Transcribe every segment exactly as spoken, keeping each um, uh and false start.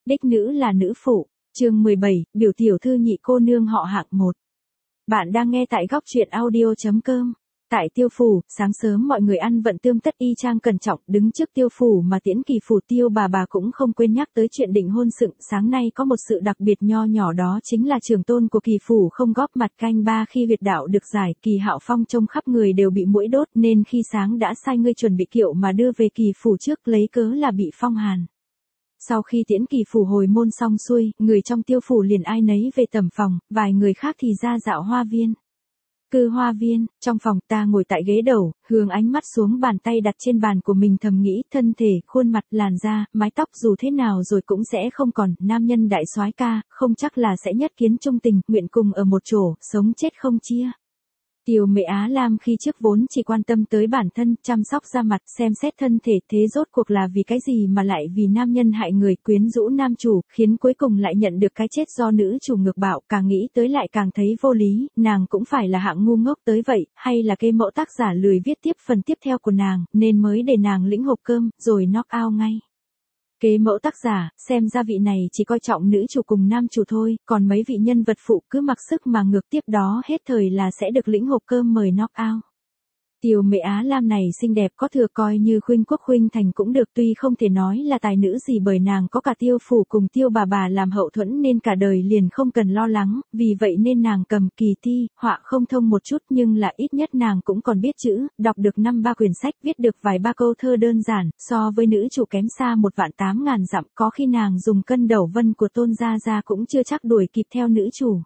Đích nữ là nữ phụ. Chương mười bảy, biểu tiểu thư nhị cô nương họ Hạng một. Bạn đang nghe tại góc truyện audio chấm com. Tại Tiêu phủ, sáng sớm mọi người ăn vận tươm tất y chang cẩn trọng, đứng trước Tiêu phủ mà Tiễn Kỳ phủ Tiêu bà bà cũng không quên nhắc tới chuyện định hôn sự. Sáng nay có một sự đặc biệt nho nhỏ, đó chính là trưởng tôn của Kỳ phủ không góp mặt canh ba khi huyệt đạo được giải. Kỳ Hạo Phong trông khắp người đều bị muỗi đốt nên khi sáng đã sai người chuẩn bị kiệu mà đưa về Kỳ phủ trước, lấy cớ là bị phong hàn. Sau khi Tiễn Kỳ phủ hồi môn xong xuôi, người trong Tiêu phủ liền ai nấy về tầm phòng, vài người khác thì ra dạo hoa viên. Cư hoa viên, trong phòng ta ngồi tại ghế đầu, hướng ánh mắt xuống bàn tay đặt trên bàn của mình, thầm nghĩ thân thể, khuôn mặt, làn da, mái tóc dù thế nào rồi cũng sẽ không còn, nam nhân đại soái ca, không chắc là sẽ nhất kiến chung tình, nguyện cùng ở một chỗ, sống chết không chia. Tiêu Mệ Á Lam khi trước vốn chỉ quan tâm tới bản thân, chăm sóc da mặt, xem xét thân thể, thế rốt cuộc là vì cái gì mà lại vì nam nhân hại người, quyến rũ nam chủ, khiến cuối cùng lại nhận được cái chết do nữ chủ ngược bạo, càng nghĩ tới lại càng thấy vô lý, nàng cũng phải là hạng ngu ngốc tới vậy, hay là cái mẫu tác giả lười viết tiếp phần tiếp theo của nàng, nên mới để nàng lĩnh hộp cơm, rồi knock out ngay. Kế mẫu tác giả, xem ra vị này chỉ coi trọng nữ chủ cùng nam chủ thôi, còn mấy vị nhân vật phụ cứ mặc sức mà ngược, tiếp đó hết thời là sẽ được lĩnh hộp cơm mời knock out. Tiêu Mệ Á Lam này xinh đẹp có thừa, coi như khuynh quốc khuynh thành cũng được, tuy không thể nói là tài nữ gì bởi nàng có cả Tiêu phủ cùng Tiêu bà bà làm hậu thuẫn nên cả đời liền không cần lo lắng, vì vậy nên nàng cầm kỳ thi, họa không thông một chút nhưng là ít nhất nàng cũng còn biết chữ, đọc được năm ba quyển sách, viết được vài ba câu thơ đơn giản, so với nữ chủ kém xa một vạn tám ngàn dặm, có khi nàng dùng cân đẩu vân của Tôn gia gia cũng chưa chắc đuổi kịp theo nữ chủ.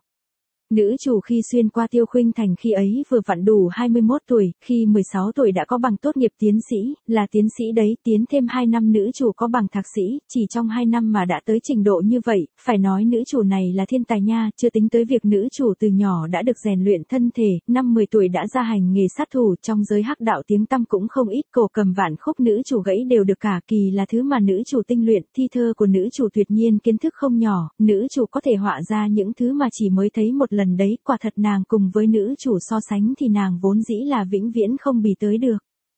Nữ chủ khi xuyên qua Tiêu khuynh thành khi ấy vừa vặn đủ hai mươi mốt tuổi, khi mười sáu tuổi đã có bằng tốt nghiệp tiến sĩ, là tiến sĩ đấy, tiến thêm hai năm nữ chủ có bằng thạc sĩ, chỉ trong hai năm mà đã tới trình độ như vậy, phải nói nữ chủ này là thiên tài nha, chưa tính tới việc nữ chủ từ nhỏ đã được rèn luyện thân thể, năm mười tuổi đã ra hành nghề sát thủ, trong giới hắc đạo tiếng tăm cũng không ít, cổ cầm vạn khúc nữ chủ gãy đều được cả, kỳ là thứ mà nữ chủ tinh luyện, thi thơ của nữ chủ tuyệt nhiên kiến thức không nhỏ, nữ chủ có thể họa ra những thứ mà chỉ mới thấy một lần đấy, quả thật nàng cùng với nữ chủ so sánh thì nàng vốn dĩ là vĩnh viễn không bì tới được.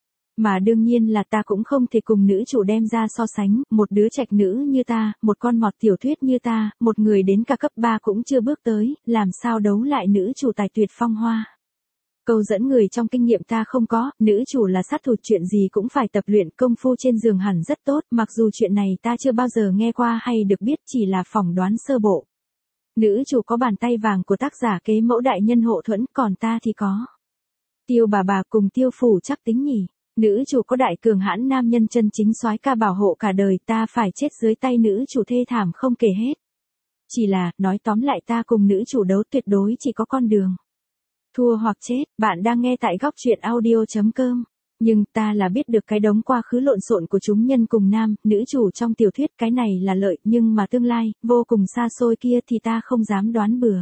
Mà đương nhiên là ta cũng không thể cùng nữ chủ đem ra so sánh, một đứa trạch nữ như ta, một con mọt tiểu thuyết như ta, một người đến cả cấp ba cũng chưa bước tới, làm sao đấu lại nữ chủ tài tuyệt phong hoa. Câu dẫn người trong kinh nghiệm ta không có, nữ chủ là sát thủ, chuyện gì cũng phải tập luyện, công phu trên giường hẳn rất tốt, mặc dù chuyện này ta chưa bao giờ nghe qua hay được biết, chỉ là phỏng đoán sơ bộ. Nữ chủ có bàn tay vàng của tác giả kế mẫu đại nhân hộ thuẫn, còn ta thì có Tiêu bà bà cùng Tiêu phủ chắc tính nhỉ. Nữ chủ có đại cường hãn nam nhân chân chính soái ca bảo hộ cả đời, ta phải chết dưới tay nữ chủ thê thảm không kể hết. Chỉ là, nói tóm lại ta cùng nữ chủ đấu tuyệt đối chỉ có con đường thua hoặc chết. Bạn đang nghe tại góc truyện audio chấm com. Nhưng ta là biết được cái đống quá khứ lộn xộn của chúng nhân cùng nam, nữ chủ trong tiểu thuyết, cái này là lợi, nhưng mà tương lai, vô cùng xa xôi kia thì ta không dám đoán bừa.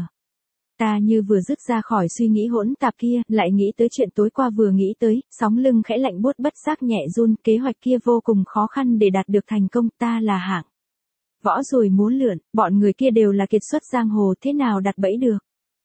Ta như vừa dứt ra khỏi suy nghĩ hỗn tạp kia, lại nghĩ tới chuyện tối qua vừa nghĩ tới, sóng lưng khẽ lạnh buốt bất giác nhẹ run, kế hoạch kia vô cùng khó khăn để đạt được thành công, ta là hạng võ rồi múa lượn, bọn người kia đều là kiệt xuất giang hồ, thế nào đặt bẫy được.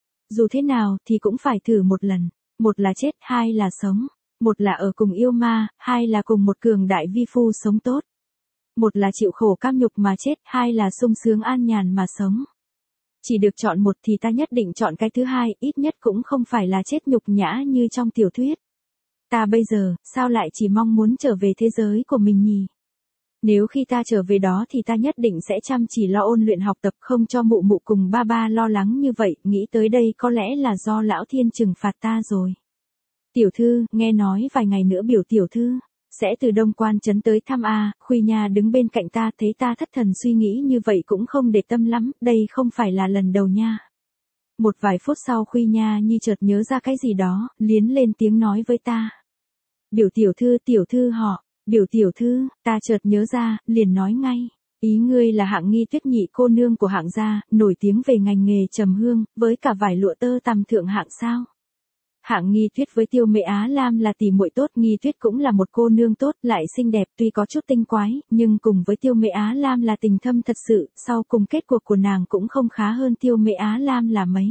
Dù thế nào thì cũng phải thử một lần, một là chết, hai là sống. Một là ở cùng yêu ma, hai là cùng một cường đại vi phu sống tốt. Một là chịu khổ cam nhục mà chết, hai là sung sướng an nhàn mà sống. Chỉ được chọn một thì ta nhất định chọn cái thứ hai, ít nhất cũng không phải là chết nhục nhã như trong tiểu thuyết. Ta bây giờ, sao lại chỉ mong muốn trở về thế giới của mình nhỉ? Nếu khi ta trở về đó thì ta nhất định sẽ chăm chỉ lo ôn luyện học tập, không cho mụ mụ cùng ba ba lo lắng như vậy, nghĩ tới đây có lẽ là do lão thiên trừng phạt ta rồi. Tiểu thư, nghe nói vài ngày nữa biểu tiểu thư sẽ từ Đông Quan trấn tới thăm a. Khuy Nha đứng bên cạnh ta, thấy ta thất thần suy nghĩ như vậy cũng không để tâm lắm, đây không phải là lần đầu nha. Một vài phút sau Khuy Nha như chợt nhớ ra cái gì đó, liến lên tiếng nói với ta. Biểu tiểu thư, tiểu thư họ, biểu tiểu thư, ta chợt nhớ ra, liền nói ngay. Ý ngươi là Hạng Nghi Tuyết nhị cô nương của Hạng gia, nổi tiếng về ngành nghề trầm hương, với cả vải lụa tơ tằm thượng hạng sao? Hạng Nghi Tuyết với Tiêu Mệ Á Lam là tỷ muội tốt, Nghi Tuyết cũng là một cô nương tốt, lại xinh đẹp, tuy có chút tinh quái, nhưng cùng với Tiêu Mệ Á Lam là tình thâm thật sự, sau cùng kết cuộc của nàng cũng không khá hơn Tiêu Mệ Á Lam là mấy.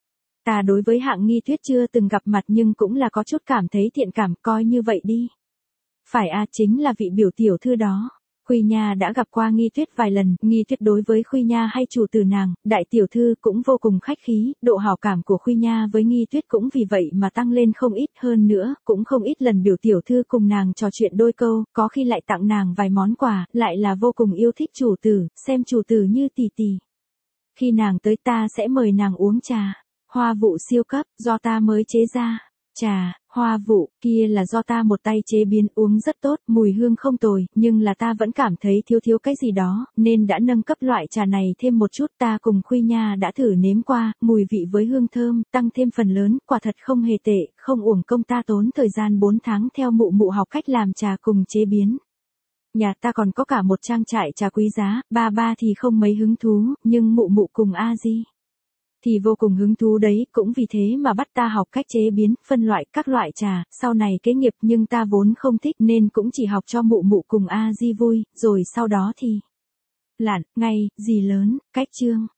Ta đối với Hạng Nghi Tuyết chưa từng gặp mặt nhưng cũng là có chút cảm thấy thiện cảm, coi như vậy đi. Phải à, chính là vị biểu tiểu thư đó. Khuy Nha đã gặp qua Nghi Tuyết vài lần, Nghi Tuyết đối với Khuy Nha hay chủ tử nàng, đại tiểu thư cũng vô cùng khách khí, độ hảo cảm của Khuy Nha với Nghi Tuyết cũng vì vậy mà tăng lên không ít, hơn nữa, cũng không ít lần biểu tiểu thư cùng nàng trò chuyện đôi câu, có khi lại tặng nàng vài món quà, lại là vô cùng yêu thích chủ tử, xem chủ tử như tỷ tỷ. Khi nàng tới ta sẽ mời nàng uống trà, hoa vụ siêu cấp, do ta mới chế ra. Trà, hoa vụ, kia là do ta một tay chế biến, uống rất tốt, mùi hương không tồi, nhưng là ta vẫn cảm thấy thiếu thiếu cái gì đó, nên đã nâng cấp loại trà này thêm một chút. Ta cùng Khuy Nha đã thử nếm qua, mùi vị với hương thơm, tăng thêm phần lớn, quả thật không hề tệ, không uổng công ta tốn thời gian bốn tháng theo mụ mụ học cách làm trà cùng chế biến. Nhà ta còn có cả một trang trại trà quý giá, ba ba thì không mấy hứng thú, nhưng mụ mụ cùng A Di thì vô cùng hứng thú đấy, cũng vì thế mà bắt ta học cách chế biến, phân loại các loại trà, sau này kế nghiệp, nhưng ta vốn không thích nên cũng chỉ học cho mụ mụ cùng A Di vui, rồi sau đó thì lạn, ngay, gì lớn, cách chương.